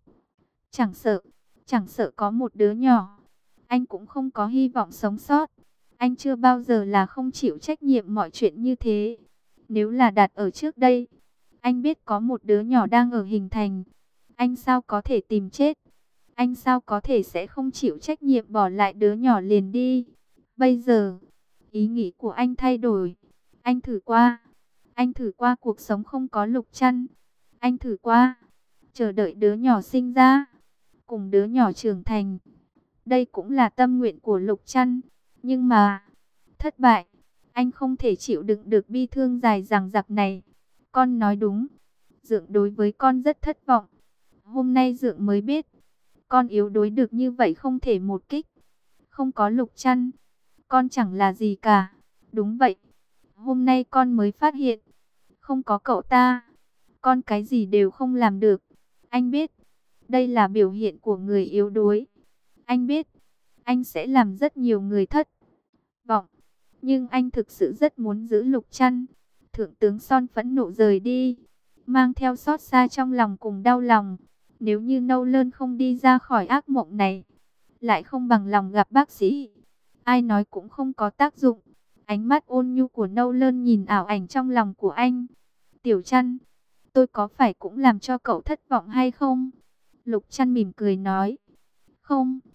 Chẳng sợ có một đứa nhỏ. Anh cũng không có hy vọng sống sót. Anh chưa bao giờ là không chịu trách nhiệm mọi chuyện như thế. Nếu là đặt ở trước đây, anh biết có một đứa nhỏ đang ở hình thành. Anh sao có thể tìm chết? Anh sao có thể sẽ không chịu trách nhiệm bỏ lại đứa nhỏ liền đi? Bây giờ, ý nghĩ của anh thay đổi. Anh thử qua. Anh thử qua cuộc sống không có Lục Trăn. Anh thử qua chờ đợi đứa nhỏ sinh ra, cùng đứa nhỏ trưởng thành. Đây cũng là tâm nguyện của Lục Trăn. Nhưng mà, thất bại. Anh không thể chịu đựng được bi thương dài dằng dặc này. Con nói đúng. Dượng đối với con rất thất vọng. Hôm nay Dượng mới biết, con yếu đuối được như vậy không thể một kích. Không có Lục Trăn, con chẳng là gì cả. Đúng vậy. Hôm nay con mới phát hiện, không có cậu ta, con cái gì đều không làm được. Anh biết, đây là biểu hiện của người yếu đuối. Anh biết, anh sẽ làm rất nhiều người thất vọng. Nhưng anh thực sự rất muốn giữ Lục Trăn. Thượng tướng Son phẫn nộ rời đi, mang theo xót xa trong lòng cùng đau lòng. Nếu như Nolan không đi ra khỏi ác mộng này, lại không bằng lòng gặp bác sĩ, ai nói cũng không có tác dụng. Ánh mắt ôn nhu của Nolan nhìn ảo ảnh trong lòng của anh. Tiểu Trăn, tôi có phải cũng làm cho cậu thất vọng hay không? Lục Trăn mỉm cười nói. Không,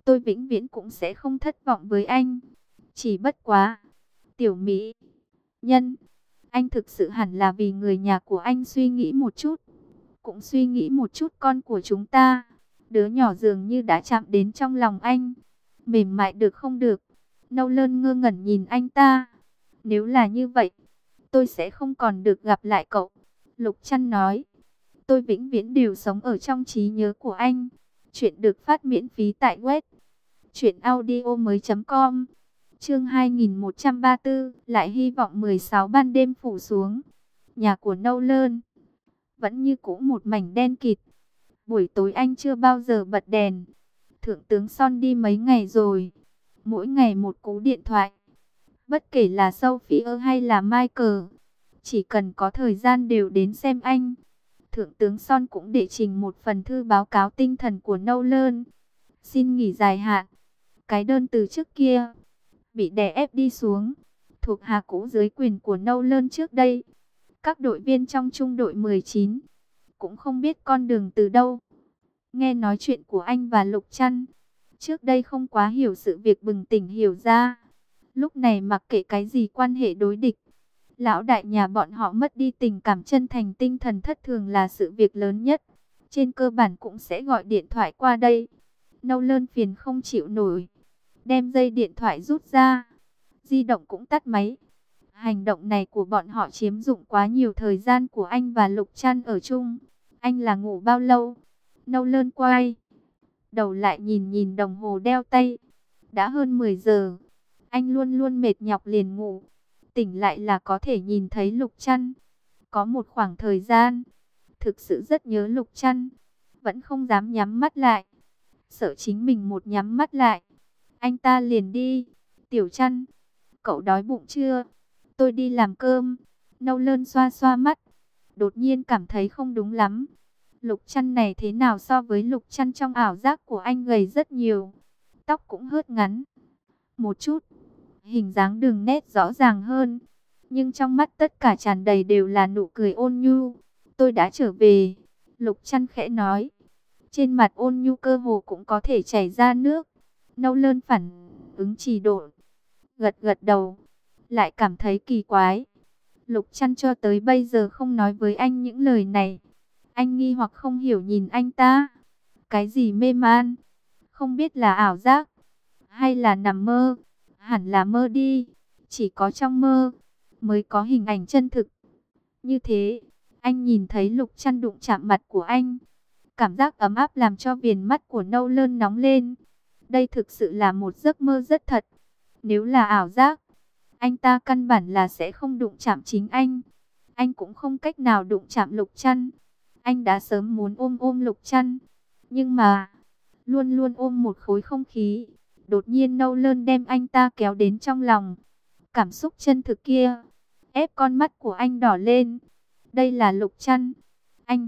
tôi vĩnh viễn cũng sẽ không thất vọng với anh. Chỉ bất quá, tiểu mỹ nhân, anh thực sự hẳn là vì người nhà của anh suy nghĩ một chút. Cũng suy nghĩ một chút con của chúng ta. Đứa nhỏ dường như đã chạm đến trong lòng anh. Mềm mại được không được? Nolan ngơ ngẩn nhìn anh ta. Nếu là như vậy, tôi sẽ không còn được gặp lại cậu. Lục Trăn nói. Tôi vĩnh viễn đều sống ở trong trí nhớ của anh. Chuyện được phát miễn phí tại web truyệnaudiomoi.com. Chương 2134, lại hy vọng 16 ban đêm phủ xuống. Nhà của Nolan vẫn như cũ một mảnh đen kịt. Buổi tối anh chưa bao giờ bật đèn. Thượng tướng Son đi mấy ngày rồi. Mỗi ngày một cú điện thoại. Bất kể là Sophie hay là Michael, chỉ cần có thời gian đều đến xem anh. Thượng tướng Son cũng đệ trình một phần thư báo cáo tinh thần của Nolan. Xin nghỉ dài hạn. Cái đơn từ trước kia bị đè ép đi xuống. Thuộc hạ cũ dưới quyền của Nolan trước đây. Các đội viên trong trung đội 19 cũng không biết con đường từ đâu. Nghe nói chuyện của anh và Lục Trăn, trước đây không quá hiểu sự việc, bừng tỉnh hiểu ra. Lúc này mặc kệ cái gì quan hệ đối địch, lão đại nhà bọn họ mất đi tình cảm chân thành, tinh thần thất thường là sự việc lớn nhất. Trên cơ bản cũng sẽ gọi điện thoại qua đây. Nolan phiền không chịu nổi, đem dây điện thoại rút ra. Di động cũng tắt máy. Hành động này của bọn họ chiếm dụng quá nhiều thời gian của anh và Lục Trăn ở chung. Anh là ngủ bao lâu? Nolan quay đầu lại nhìn nhìn đồng hồ đeo tay. Đã hơn 10 giờ. Anh luôn luôn mệt nhọc liền ngủ. Tỉnh lại là có thể nhìn thấy Lục Trăn. Có một khoảng thời gian, thực sự rất nhớ Lục Trăn. Vẫn không dám nhắm mắt lại. Sợ chính mình một nhắm mắt lại, anh ta liền đi. Tiểu Trăn, cậu đói bụng chưa? Tôi đi làm cơm. Nolan xoa xoa mắt. Đột nhiên cảm thấy không đúng lắm. Lục Trăn này thế nào so với Lục Trăn trong ảo giác của anh, gầy rất nhiều. Tóc cũng hớt ngắn một chút. Hình dáng đường nét rõ ràng hơn. Nhưng trong mắt tất cả tràn đầy đều là nụ cười ôn nhu. Tôi đã trở về. Lục Trăn khẽ nói. Trên mặt ôn nhu cơ hồ cũng có thể chảy ra nước. Nolan phản ứng trì độ, gật gật đầu. Lại cảm thấy kỳ quái. Lục Trăn cho tới bây giờ không nói với anh những lời này. Anh nghi hoặc không hiểu nhìn anh ta. Cái gì mê man? Không biết là ảo giác hay là nằm mơ? Hẳn là mơ đi. Chỉ có trong mơ mới có hình ảnh chân thực. Như thế, anh nhìn thấy Lục Trăn đụng chạm mặt của anh. Cảm giác ấm áp làm cho viền mắt của Nolan nóng lên. Đây thực sự là một giấc mơ rất thật. Nếu là ảo giác, anh ta căn bản là sẽ không đụng chạm chính anh. Anh cũng không cách nào đụng chạm Lục Trăn. Anh đã sớm muốn ôm ôm Lục Trăn. Nhưng mà, luôn luôn ôm một khối không khí. Đột nhiên Nolan đem anh ta kéo đến trong lòng. Cảm xúc chân thực kia ép con mắt của anh đỏ lên. Đây là Lục Trăn. Anh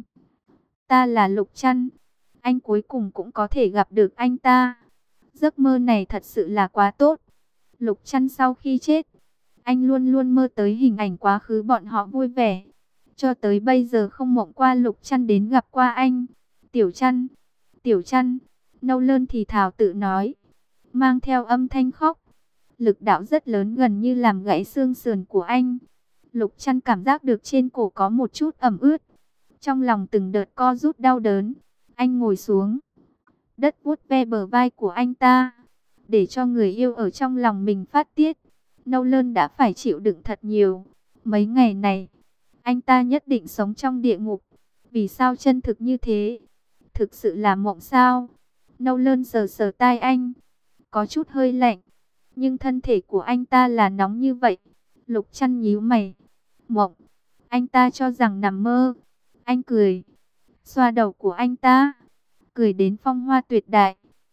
ta là Lục Trăn. Anh cuối cùng cũng có thể gặp được anh ta. Giấc mơ này thật sự là quá tốt. Lục Trăn sau khi chết, anh luôn luôn mơ tới hình ảnh quá khứ bọn họ vui vẻ. Cho tới bây giờ không mộng qua Lục Trăn đến gặp qua anh. Tiểu Trăn, Tiểu Trăn, Nolan thì thào tự nói, mang theo âm thanh khóc. Lực đạo rất lớn, gần như làm gãy xương sườn của anh. Lục Trăn cảm giác được trên cổ có một chút ẩm ướt. Trong lòng từng đợt co rút đau đớn. Anh ngồi xuống đất vuốt ve bờ vai của anh ta, để cho người yêu ở trong lòng mình phát tiết. Nolan đã phải chịu đựng thật nhiều. Mấy ngày này, anh ta nhất định sống trong địa ngục. Vì sao chân thực như thế? Thực sự là mộng sao? Nolan sờ sờ tai anh. Có chút hơi lạnh. Nhưng thân thể của anh ta là nóng như vậy. Lục Trăn nhíu mày. Mộng. Anh ta cho rằng nằm mơ. Anh cười. Xoa đầu của anh ta. Cười đến phong hoa tuyệt đại.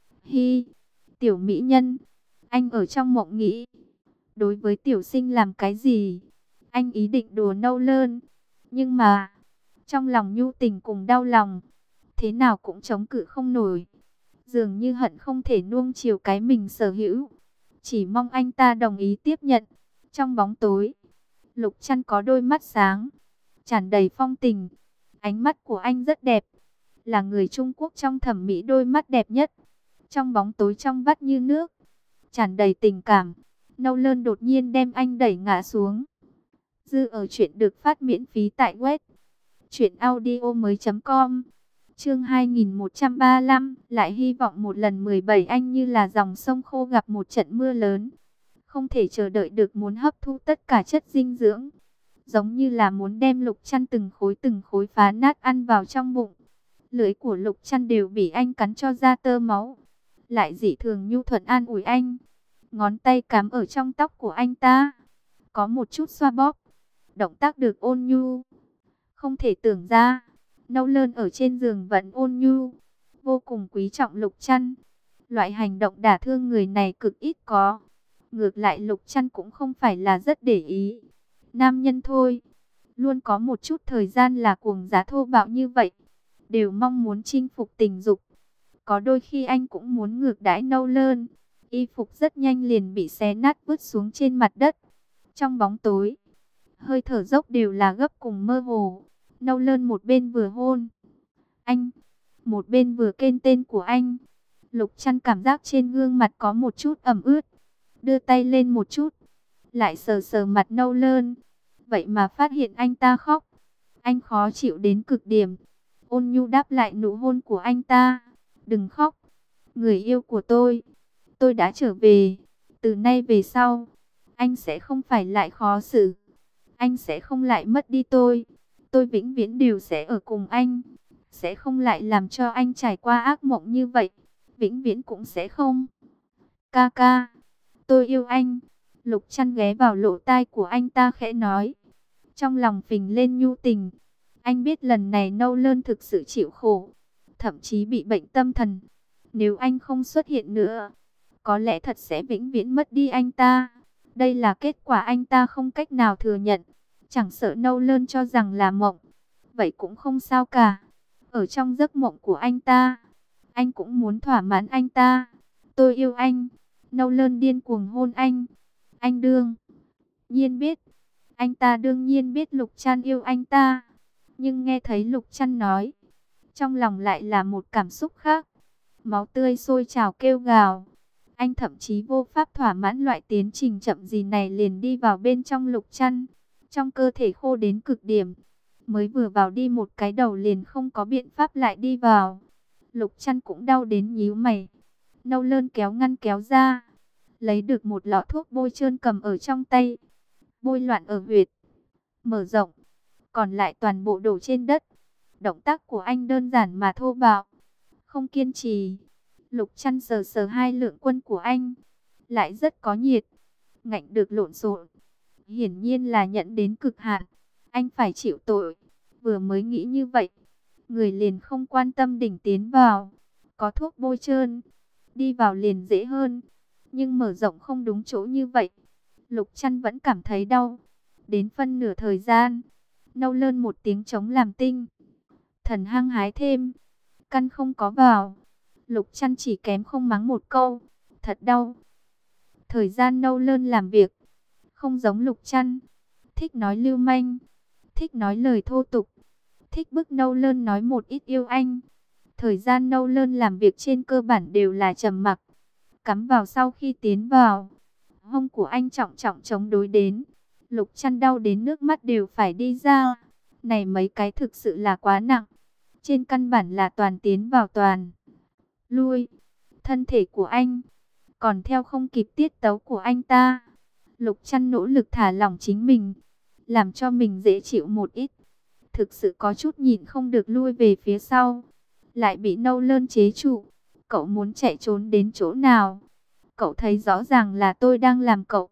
Hi. Tiểu mỹ nhân. Anh ở trong mộng nghĩ. Đối với tiểu sinh làm cái gì? Anh ý định đùa Nolan. Nhưng mà, trong lòng nhu tình cùng đau lòng, thế nào cũng chống cự không nổi. Dường như hận không thể nuông chiều cái mình sở hữu. Chỉ mong anh ta đồng ý tiếp nhận. Trong bóng tối, Lục Trăn có đôi mắt sáng, tràn đầy phong tình. Ánh mắt của anh rất đẹp. Là người Trung Quốc trong thẩm mỹ đôi mắt đẹp nhất. Trong bóng tối trong vắt như nước, tràn đầy tình cảm, Nolan đột nhiên đem anh đẩy ngã xuống. Dư ở truyện được phát miễn phí tại web truyệnaudiomoi.com. Chương 2135, lại hy vọng một lần 17. Anh như là dòng sông khô gặp một trận mưa lớn, không thể chờ đợi được muốn hấp thu tất cả chất dinh dưỡng, giống như là muốn đem Lục Trăn từng khối phá nát ăn vào trong bụng. Lưỡi của Lục Trăn đều bị anh cắn cho ra tơ máu, lại dị thường nhu thuận an ủi anh. Ngón tay cắm ở trong tóc của anh ta, có một chút xoa bóp, động tác được ôn nhu. Không thể tưởng ra, Nolan ở trên giường vẫn ôn nhu, vô cùng quý trọng Lục Trăn. Loại hành động đả thương người này cực ít có. Ngược lại Lục Trăn cũng không phải là rất để ý. Nam nhân thôi, luôn có một chút thời gian là cuồng giá thô bạo như vậy, đều mong muốn chinh phục tình dục. Có đôi khi anh cũng muốn ngược đãi Nolan. Y phục rất nhanh liền bị xé nát vứt xuống trên mặt đất. Trong bóng tối, hơi thở dốc đều là gấp cùng mơ hồ. Nolan một bên vừa hôn anh, một bên vừa kêu tên của anh. Lục Trăn cảm giác trên gương mặt có một chút ẩm ướt, đưa tay lên một chút, lại sờ sờ mặt Nolan. Vậy mà phát hiện anh ta khóc. Anh khó chịu đến cực điểm, ôn nhu đáp lại nụ hôn của anh ta. Đừng khóc, người yêu của tôi đã trở về. Từ nay về sau, anh sẽ không phải lại khó xử. Anh sẽ không lại mất đi tôi. Tôi vĩnh viễn đều sẽ ở cùng anh. Sẽ không lại làm cho anh trải qua ác mộng như vậy. Vĩnh viễn cũng sẽ không. Ca ca, tôi yêu anh. Lục Trăn ghé vào lỗ tai của anh ta khẽ nói. Trong lòng phình lên nhu tình. Anh biết lần này Nolan thực sự chịu khổ, thậm chí bị bệnh tâm thần. Nếu anh không xuất hiện nữa, có lẽ thật sẽ vĩnh viễn mất đi anh ta. Đây là kết quả anh ta không cách nào thừa nhận. Chẳng sợ Nolan cho rằng là mộng, vậy cũng không sao cả. Ở trong giấc mộng của anh ta, anh cũng muốn thỏa mãn anh ta. Tôi yêu anh. Nolan điên cuồng hôn anh. Anh đương nhiên biết, anh ta đương nhiên biết Lục Trăn yêu anh ta. Nhưng nghe thấy Lục Trăn nói, trong lòng lại là một cảm xúc khác. Máu tươi sôi trào kêu gào. Anh thậm chí vô pháp thỏa mãn loại tiến trình chậm gì này, liền đi vào bên trong Lục Trăn. Trong cơ thể khô đến cực điểm, mới vừa vào đi một cái đầu liền không có biện pháp lại đi vào. Lục Trăn cũng đau đến nhíu mày. Nolan kéo ngăn kéo ra, lấy được một lọ thuốc bôi trơn cầm ở trong tay, bôi loạn ở huyệt mở rộng, còn lại toàn bộ đổ trên đất. Động tác của anh đơn giản mà thô bạo, không kiên trì. Lục Trăn sờ sờ hai lượng quân của anh, lại rất có nhiệt, ngạnh được lộn xộn, hiển nhiên là nhận đến cực hạn. Anh phải chịu tội. Vừa mới nghĩ như vậy, người liền không quan tâm đỉnh tiến vào. Có thuốc bôi trơn, đi vào liền dễ hơn. Nhưng mở rộng không đúng chỗ như vậy, Lục Trăn vẫn cảm thấy đau. Đến phân nửa thời gian, Nolan một tiếng trống làm tinh thần hăng hái thêm, căn không có vào. Lục Trăn chỉ kém không mắng một câu, thật đau. Thời gian Nolan làm việc không giống Lục Trăn, thích nói lưu manh, thích nói lời thô tục, thích bức Nolan nói một ít yêu anh. Thời gian Nolan làm việc trên cơ bản đều là trầm mặc. Cắm vào sau khi tiến vào, hông của anh trọng trọng chống đối đến. Lục Trăn đau đến nước mắt đều phải đi ra. Này mấy cái thực sự là quá nặng. Trên căn bản là toàn tiến vào toàn lui. Thân thể của anh còn theo không kịp tiết tấu của anh ta. Lục Trăn nỗ lực thả lỏng chính mình, làm cho mình dễ chịu một ít. Thực sự có chút nhịn không được lui về phía sau. Lại bị Nolan chế trụ. Cậu muốn chạy trốn đến chỗ nào? Cậu thấy rõ ràng là tôi đang làm cậu.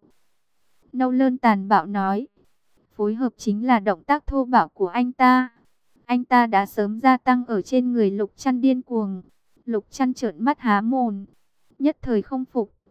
Nolan tàn bạo nói. Phối hợp chính là động tác thô bạo của anh ta. Anh ta đã sớm gia tăng ở trên người Lục Trăn điên cuồng. Lục Trăn trợn mắt há mồm, nhất thời không phục.